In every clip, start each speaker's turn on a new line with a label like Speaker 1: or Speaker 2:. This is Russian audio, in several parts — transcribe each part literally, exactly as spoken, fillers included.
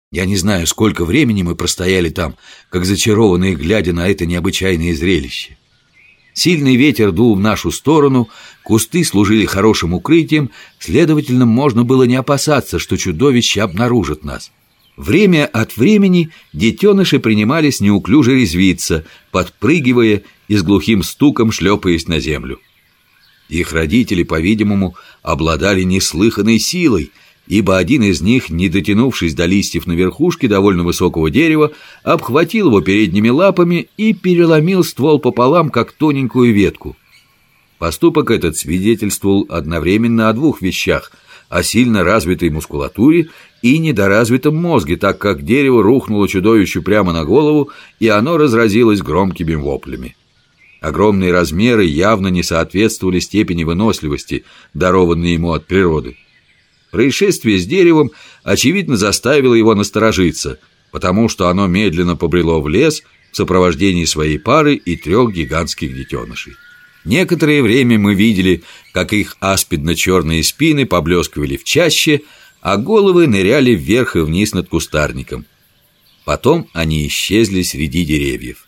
Speaker 1: Я не знаю, сколько времени мы простояли там, как зачарованные, глядя на это необычайное зрелище. Сильный ветер дул в нашу сторону, кусты служили хорошим укрытием, следовательно, можно было не опасаться, что чудовища обнаружат нас. Время от времени детеныши принимались неуклюже резвиться, подпрыгивая и с глухим стуком шлепаясь на землю. Их родители, по-видимому, обладали неслыханной силой, ибо один из них, не дотянувшись до листьев на верхушке довольно высокого дерева, обхватил его передними лапами и переломил ствол пополам, как тоненькую ветку. Поступок этот свидетельствовал одновременно о двух вещах: о сильно развитой мускулатуре и недоразвитом мозге, так как дерево рухнуло чудовищу прямо на голову, и оно разразилось громкими воплями. Огромные размеры явно не соответствовали степени выносливости, дарованной ему от природы. Происшествие с деревом, очевидно, заставило его насторожиться, потому что оно медленно побрело в лес в сопровождении своей пары и трех гигантских детенышей. Некоторое время мы видели, как их аспидно-черные спины поблескивали в чаще, а головы ныряли вверх и вниз над кустарником. Потом они исчезли среди деревьев.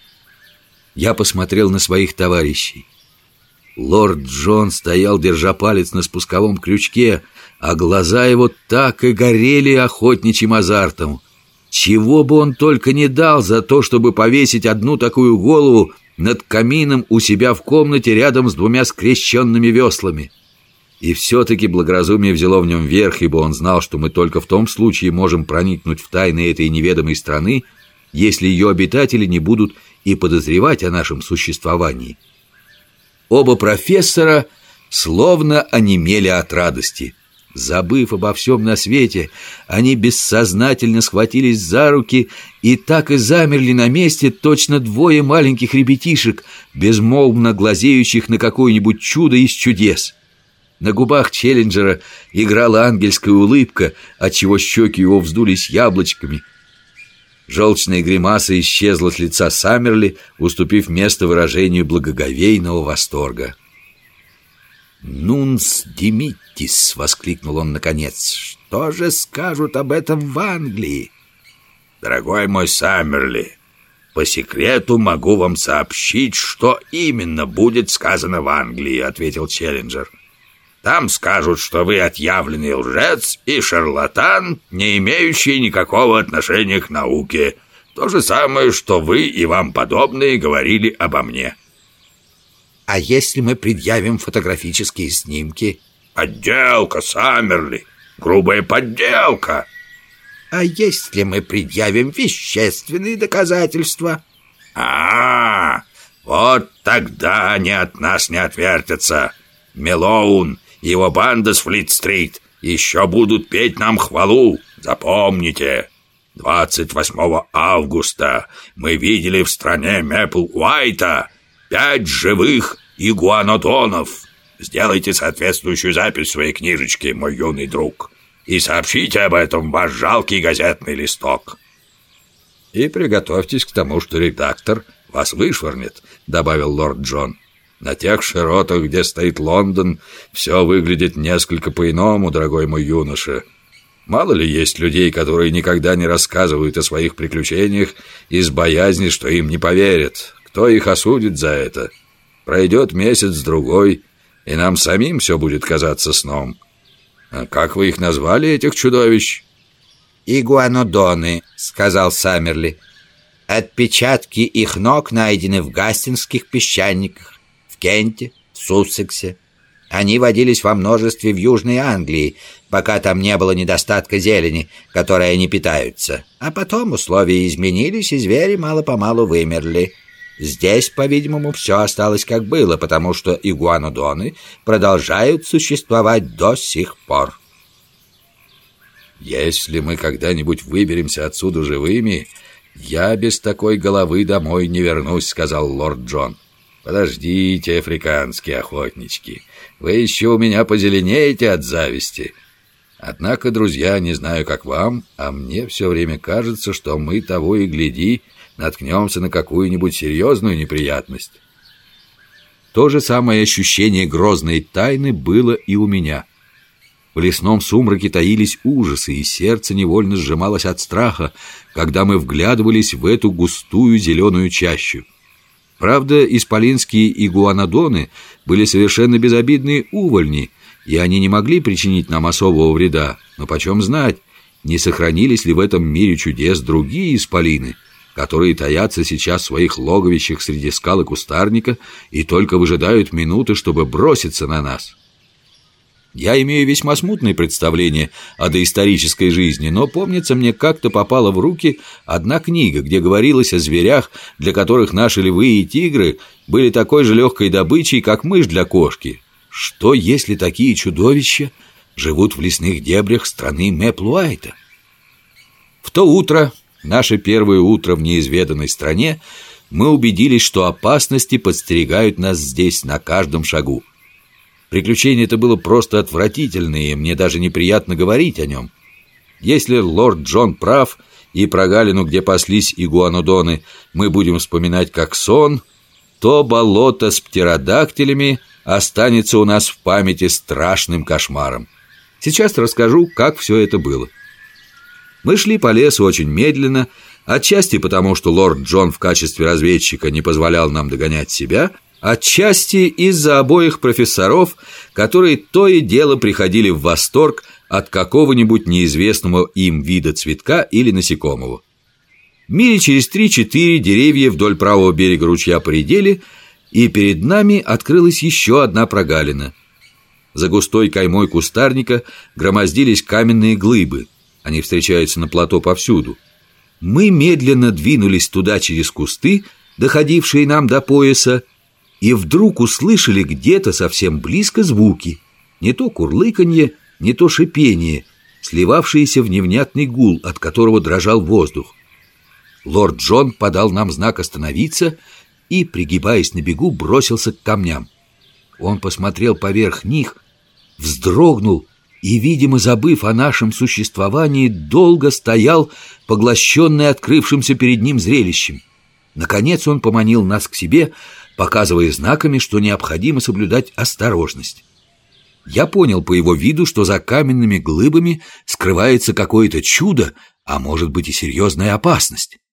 Speaker 1: Я посмотрел на своих товарищей. Лорд Джон стоял, держа палец на спусковом крючке, а глаза его так и горели охотничьим азартом. Чего бы он только не дал за то, чтобы повесить одну такую голову над камином у себя в комнате рядом с двумя скрещенными веслами. И все-таки благоразумие взяло в нем верх, ибо он знал, что мы только в том случае можем проникнуть в тайны этой неведомой страны, если ее обитатели не будут и подозревать о нашем существовании. Оба профессора словно онемели от радости. Забыв обо всем на свете, они бессознательно схватились за руки и так и замерли на месте, точно двое маленьких ребятишек, безмолвно глазеющих на какое-нибудь чудо из чудес. На губах Челленджера играла ангельская улыбка, отчего щеки его вздулись яблочками. Желчная гримаса исчезла с лица Саммерли, уступив место выражению благоговейного восторга. «Нунс димиттис!» — воскликнул он наконец. «Что же скажут об этом в Англии?»
Speaker 2: «Дорогой мой Саммерли, по секрету могу вам сообщить, что именно будет сказано в Англии», — ответил Челленджер. «Там скажут, что вы отъявленный лжец и шарлатан, не имеющий никакого отношения к науке. То же самое, что вы и вам подобные говорили обо мне».
Speaker 3: «А если мы предъявим фотографические снимки?»
Speaker 2: «Подделка, Саммерли, грубая подделка».
Speaker 3: «А если мы предъявим вещественные доказательства?»
Speaker 2: «А, вот тогда они от нас не отвертятся. Мэлоун и его банда с Флит-стрит еще будут петь нам хвалу. Запомните, двадцать восьмого августа мы видели в стране Мэпл-Уайта пять живых игуанодонов. Сделайте соответствующую запись в своей книжечке, мой юный друг, и сообщите об этом в ваш жалкий газетный листок».
Speaker 1: «И приготовьтесь к тому, что редактор вас вышвырнет», — добавил лорд Джон. «На тех широтах, где стоит Лондон, все выглядит несколько по-иному, дорогой мой юноша. Мало ли есть людей, которые никогда не рассказывают о своих приключениях из боязни, что им не поверят. Кто их осудит за это? Пройдет месяц-другой, и нам самим все будет казаться сном. А как вы их назвали, этих чудовищ?»
Speaker 3: «Игуанодоны», — сказал Саммерли. «Отпечатки их ног найдены в гастингских песчаниках, в Кенте, в Суссексе. Они водились во множестве в Южной Англии, пока там не было недостатка зелени, которой они питаются. А потом условия изменились, и звери мало-помалу вымерли. Здесь, по-видимому, все осталось как было, потому что игуанодоны продолжают существовать до сих пор».
Speaker 1: «Если мы когда-нибудь выберемся отсюда живыми, я без такой головы домой не вернусь», — сказал лорд Джон. «Подождите, африканские охотнички, вы еще у меня позеленеете от зависти. Однако, друзья, не знаю, как вам, а мне все время кажется, что мы того и гляди наткнемся на какую-нибудь серьезную неприятность». То же самое ощущение грозной тайны было и у меня. В лесном сумраке таились ужасы, и сердце невольно сжималось от страха, когда мы вглядывались в эту густую зеленую чащу. Правда, исполинские игуанодоны были совершенно безобидные увольни, и они не могли причинить нам особого вреда. Но почем знать, не сохранились ли в этом мире чудес другие исполины, которые таятся сейчас в своих логовищах среди скал и кустарника и только выжидают минуты, чтобы броситься на нас. Я имею весьма смутное представление о доисторической жизни, но, помнится, мне как-то попала в руки одна книга, где говорилось о зверях, для которых наши львы и тигры были такой же легкой добычей, как мышь для кошки. Что, если такие чудовища живут в лесных дебрях страны Мэплуайта? В то утро, наше первое утро в неизведанной стране, мы убедились, что опасности подстерегают нас здесь на каждом шагу. Приключение это было просто отвратительное, и мне даже неприятно говорить о нем. Если лорд Джон прав, и прогалину, где паслись игуанодоны, мы будем вспоминать как сон, то болото с птеродактилями останется у нас в памяти страшным кошмаром. Сейчас расскажу, как все это было. Мы шли по лесу очень медленно, отчасти потому, что лорд Джон в качестве разведчика не позволял нам догонять себя, отчасти из-за обоих профессоров, которые то и дело приходили в восторг от какого-нибудь неизвестного им вида цветка или насекомого. Мили через три-четыре деревья вдоль правого берега ручья поредели, и перед нами открылась еще одна прогалина. За густой каймой кустарника громоздились каменные глыбы. Они встречаются на плато повсюду. Мы медленно двинулись туда через кусты, доходившие нам до пояса, и вдруг услышали где-то совсем близко звуки. Не то курлыканье, не то шипение, сливавшиеся в невнятный гул, от которого дрожал воздух. Лорд Джон подал нам знак остановиться и, пригибаясь на бегу, бросился к камням. Он посмотрел поверх них, вздрогнул и, видимо, забыв о нашем существовании, долго стоял, поглощенный открывшимся перед ним зрелищем. Наконец он поманил нас к себе, показывая знаками, что необходимо соблюдать осторожность. Я понял по его виду, что за каменными глыбами скрывается какое-то чудо, а может быть и серьезная опасность.